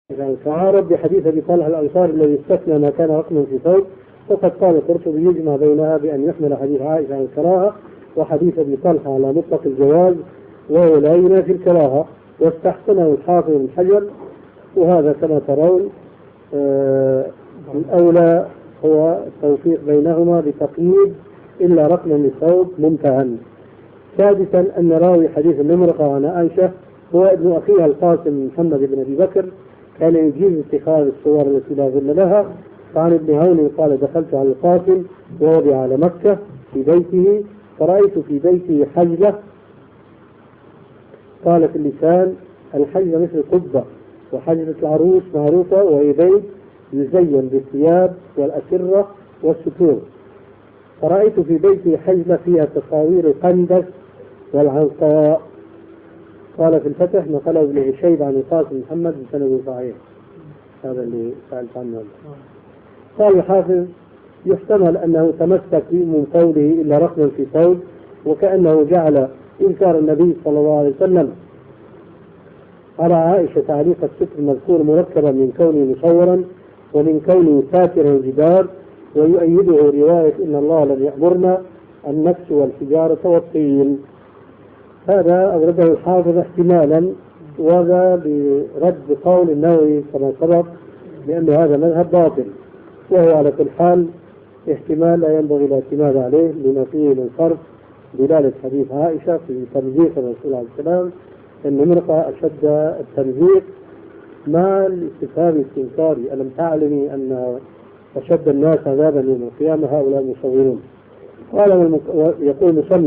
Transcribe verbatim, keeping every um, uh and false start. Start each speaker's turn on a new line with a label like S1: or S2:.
S1: يعني تعارض بحديث أبي طلحة الأنصاري الذي استثنى ما كان رقما في ثوب، وقد قال القرطبي يجمع بينها بأن يحمل حديث عائشة على الكراهة وحديث أبي طلحة على مطلق الجواز، وهو لا ينافي الكراهة، واستحسنه الحافظ بن حجر. وهذا كما ترون آه الأولى هو التوفيق بينهما بتقييد إلا رقما للثوب منتهى. سادسا أن راوي حديث الممرقة عن عائشة هو ابن أخيها القاسم محمد بن أبي بكر، كان يجيز اتخاذ الصور التي لا ظل لها. فعن ابن عون قال دخلت على القاسم ووضع على مكة في بيته فرأيت في بيته حجلة، قال في اللسان الحجلة مثل قبة، وحجلة العروس معروفة وهي بيت يزين بالثياب والأسرة والستور. فرأيت في بيته حجلة فيها تصاوير القندس والعنقاء. قال في الفتح نقله ابن شيبة عن القاسم محمد بسند صحيح. هذا اللي سألت عنه. قال الحافظ يحتمل أنه تمسك من قوله إلا رقما في ثوب، وكأنه جعل إنكار النبي صلى الله عليه وسلم على عائشة تعليق الستر المذكور مركبا من كونه مصورا ومن كونه ساترا الجدار، ويؤيده رواية إن الله لم يأمرنا أن نكسو الحجارة والطين. هذا أورده الحافظ احتمالا، وهذا برد قول النووي كما سبق لأن هذا مذهب باطل، وهو على كل حال احتمال لا ينبغي الاعتماد عليه لما فيه من صرف دلالة حديث عائشة في تمزيق الرسول عليه السلام أن المرأة أشد التمزيق مع الاستفهام الاستنكاري ألم تعلمي أن أشد الناس عذابا يوم القيامة هؤلاء المصورون. قال يقول مصنف